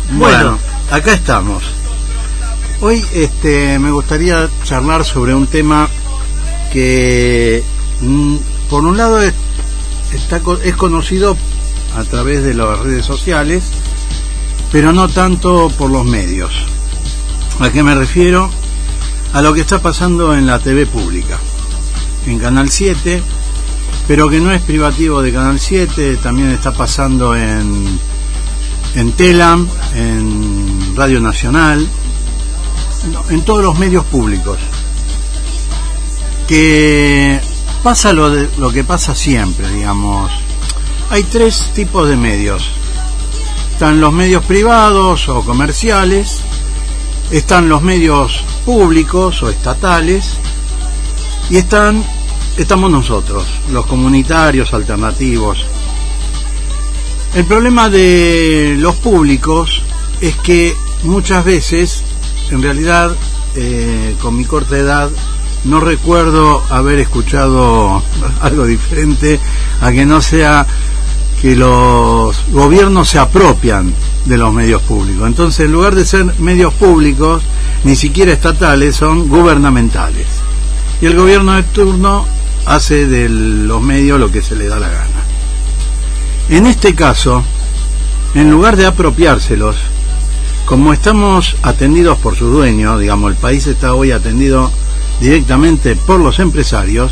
Bueno, acá estamos. Hoy me gustaría charlar sobre un tema que por un lado es conocido a través de las redes sociales, pero no tanto por los medios. ¿A qué me refiero? A lo que está pasando en la TV pública, en Canal 7, pero que no es privativo de Canal 7, también está pasando en Telam, en Radio Nacional, en todos los medios públicos. Que pasa lo que pasa siempre, digamos. Hay tres tipos de medios. Están los medios privados o comerciales, están los medios públicos o estatales, y estamos nosotros, los comunitarios alternativos. El problema de los públicos es que muchas veces, en realidad, con mi corta edad, no recuerdo haber escuchado algo diferente a que no sea que los gobiernos se apropian de los medios públicos. Entonces, en lugar de ser medios públicos, ni siquiera estatales, son gubernamentales. Y el gobierno de turno hace de los medios lo que se le da la gana. En este caso, en lugar de apropiárselos, como estamos atendidos por su dueño, digamos, el país está hoy atendido directamente por los empresarios,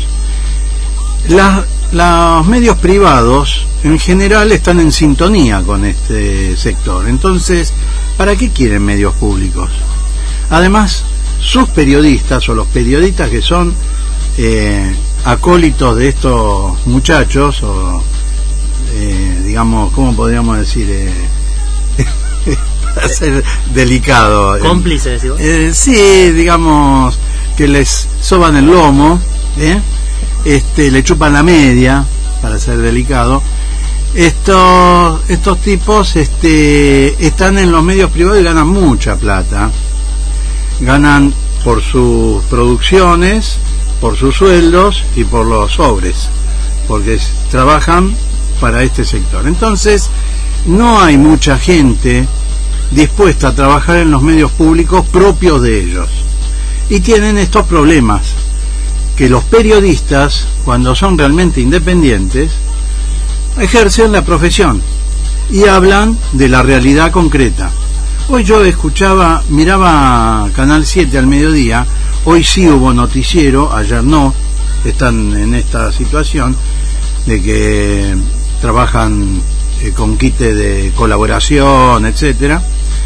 los medios privados en general están en sintonía con este sector. Entonces, ¿para qué quieren medios públicos? Además, sus periodistas o los periodistas que son acólitos de estos muchachos, o digamos, ¿cómo podríamos decir? Para ser delicado. ¿Cómplices, decimos? Sí, digamos, que les soban el lomo, le chupan la media, para ser delicado. Estos tipos están en los medios privados y ganan mucha plata. Ganan por sus producciones, por sus sueldos y por los sobres, porque trabajan para este sector. Entonces, no hay mucha gente dispuesta a trabajar en los medios públicos propios de ellos. Y tienen estos problemas, que los periodistas, cuando son realmente independientes, ejercen la profesión y hablan de la realidad concreta. Hoy yo miraba Canal 7 al mediodía. Hoy sí hubo noticiero, ayer no. Están en esta situación de que trabajan con kit de colaboración, etcétera.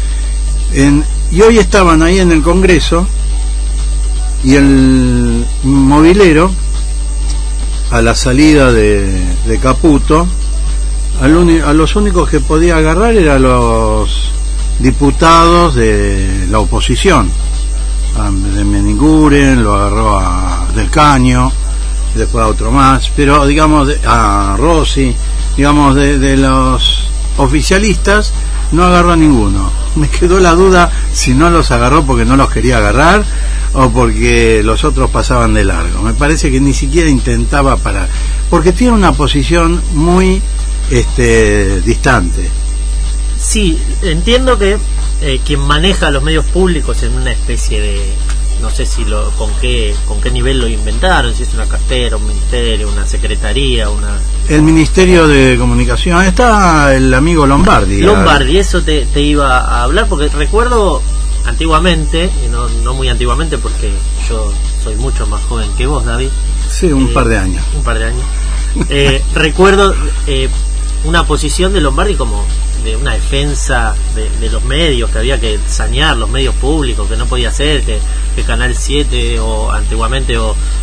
Y hoy estaban ahí en el Congreso, y el movilero, a la salida de Caputo, a los únicos que podía agarrar eran los diputados de la oposición. De Meniguren lo agarró a Del Caño, después a otro más, pero digamos a Rossi, digamos de los oficialistas no agarró a ninguno. Me quedó la duda si no los agarró porque no los quería agarrar o porque los otros pasaban de largo. Me parece que ni siquiera intentaba parar, porque tiene una posición muy distante. Sí, entiendo que quien maneja los medios públicos en una especie de, no sé si con qué nivel lo inventaron, si es una cartera, un ministerio, una secretaría, el Ministerio de Comunicación. Está el amigo Lombardi. Eso te iba a hablar, porque recuerdo antiguamente, y no muy antiguamente porque yo soy mucho más joven que vos, David. Sí, un par de años. Recuerdo una posición de Lombardi como de una defensa de los medios, que había que sanear los medios públicos, que no podía ser que Canal 7 o antiguamente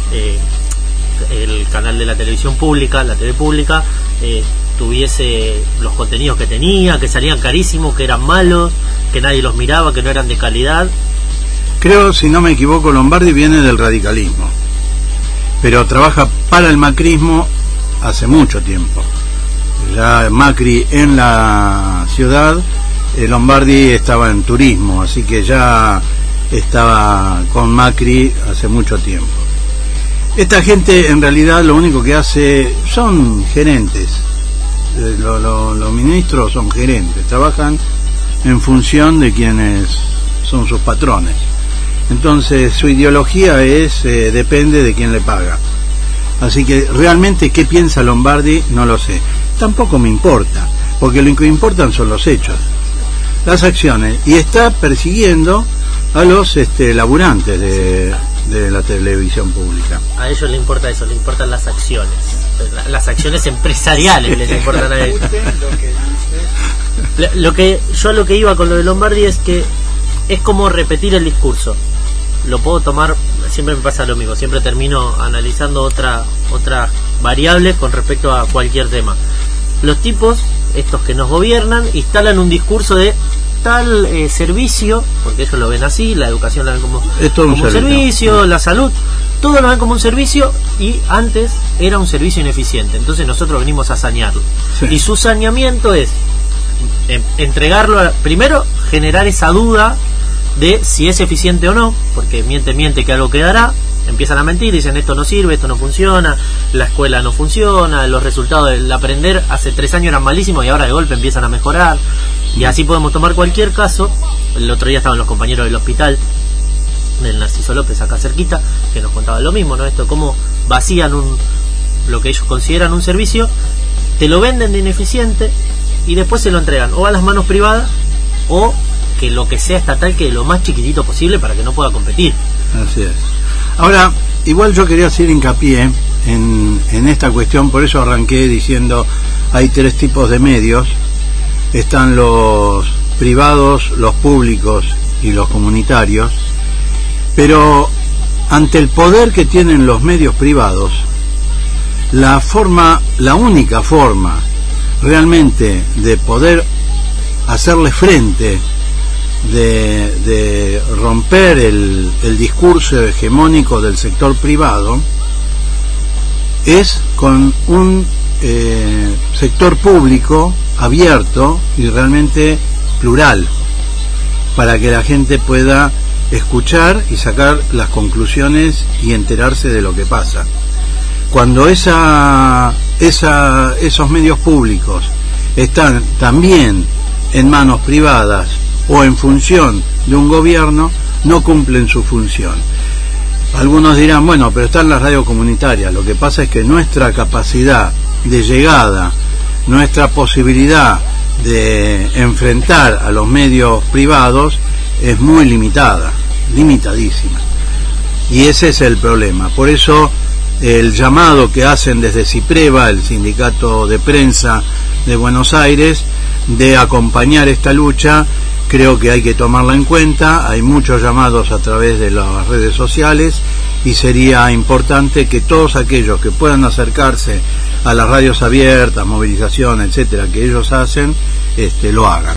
el canal de la televisión pública, la TV pública, tuviese los contenidos que tenía, que salían carísimos, que eran malos, que nadie los miraba, que no eran de calidad. Creo, si no me equivoco, Lombardi viene del radicalismo, pero trabaja para el macrismo hace mucho tiempo. Ya Macri en la ciudad, Lombardi estaba en turismo, así que ya estaba con Macri hace mucho tiempo. Esta gente en realidad lo único que hace son gerentes. Los ministros son gerentes, trabajan en función de quienes son sus patrones. Entonces su ideología depende de quién le paga. Así que realmente qué piensa Lombardi no lo sé. Tampoco me importa, porque lo que importan son los hechos, las acciones, y está persiguiendo a los laburantes de la televisión pública. A ellos les importa eso, les importan las acciones empresariales, les importan a ellos. Lo que iba con lo de Lombardi es que es como repetir el discurso. Lo puedo tomar, siempre me pasa lo mismo, siempre termino analizando otra variable con respecto a cualquier tema. Los tipos, estos que nos gobiernan, instalan un discurso de tal servicio, porque ellos lo ven así, la educación la ven como un servicio, la salud, todo lo ven como un servicio, y antes era un servicio ineficiente, entonces nosotros venimos a sanearlo. Sí. Y su saneamiento es entregarlo primero generar esa duda de si es eficiente o no, porque miente que algo quedará, empiezan a mentir, dicen esto no sirve, esto no funciona, la escuela no funciona, los resultados del aprender hace 3 años eran malísimos y ahora de golpe empiezan a mejorar, y así podemos tomar cualquier caso. El otro día estaban los compañeros del hospital del Narciso López acá cerquita, que nos contaban lo mismo, ¿no? Esto, cómo vacían lo que ellos consideran un servicio, te lo venden de ineficiente y después se lo entregan o a las manos privadas o que lo que sea estatal, que lo más chiquitito posible para que no pueda competir. Así es. Ahora, igual yo quería hacer hincapié en esta cuestión, por eso arranqué diciendo hay 3 tipos de medios: están los privados, los públicos y los comunitarios. Pero ante el poder que tienen los medios privados, la única forma realmente de poder hacerle frente, de romper el discurso hegemónico del sector privado, es con un sector público abierto y realmente plural, para que la gente pueda escuchar y sacar las conclusiones y enterarse de lo que pasa. Cuando esos medios públicos están también en manos privadas o en función de un gobierno, no cumplen su función. Algunos dirán, bueno, pero están las radios comunitarias. Lo que pasa es que nuestra capacidad de llegada, nuestra posibilidad de enfrentar a los medios privados es muy limitada, limitadísima. Y ese es el problema. Por eso el llamado que hacen desde CIPREVA, el sindicato de prensa de Buenos Aires, de acompañar esta lucha, creo que hay que tomarla en cuenta. Hay muchos llamados a través de las redes sociales y sería importante que todos aquellos que puedan acercarse a las radios abiertas, movilización, etcétera, que ellos hacen, lo hagan.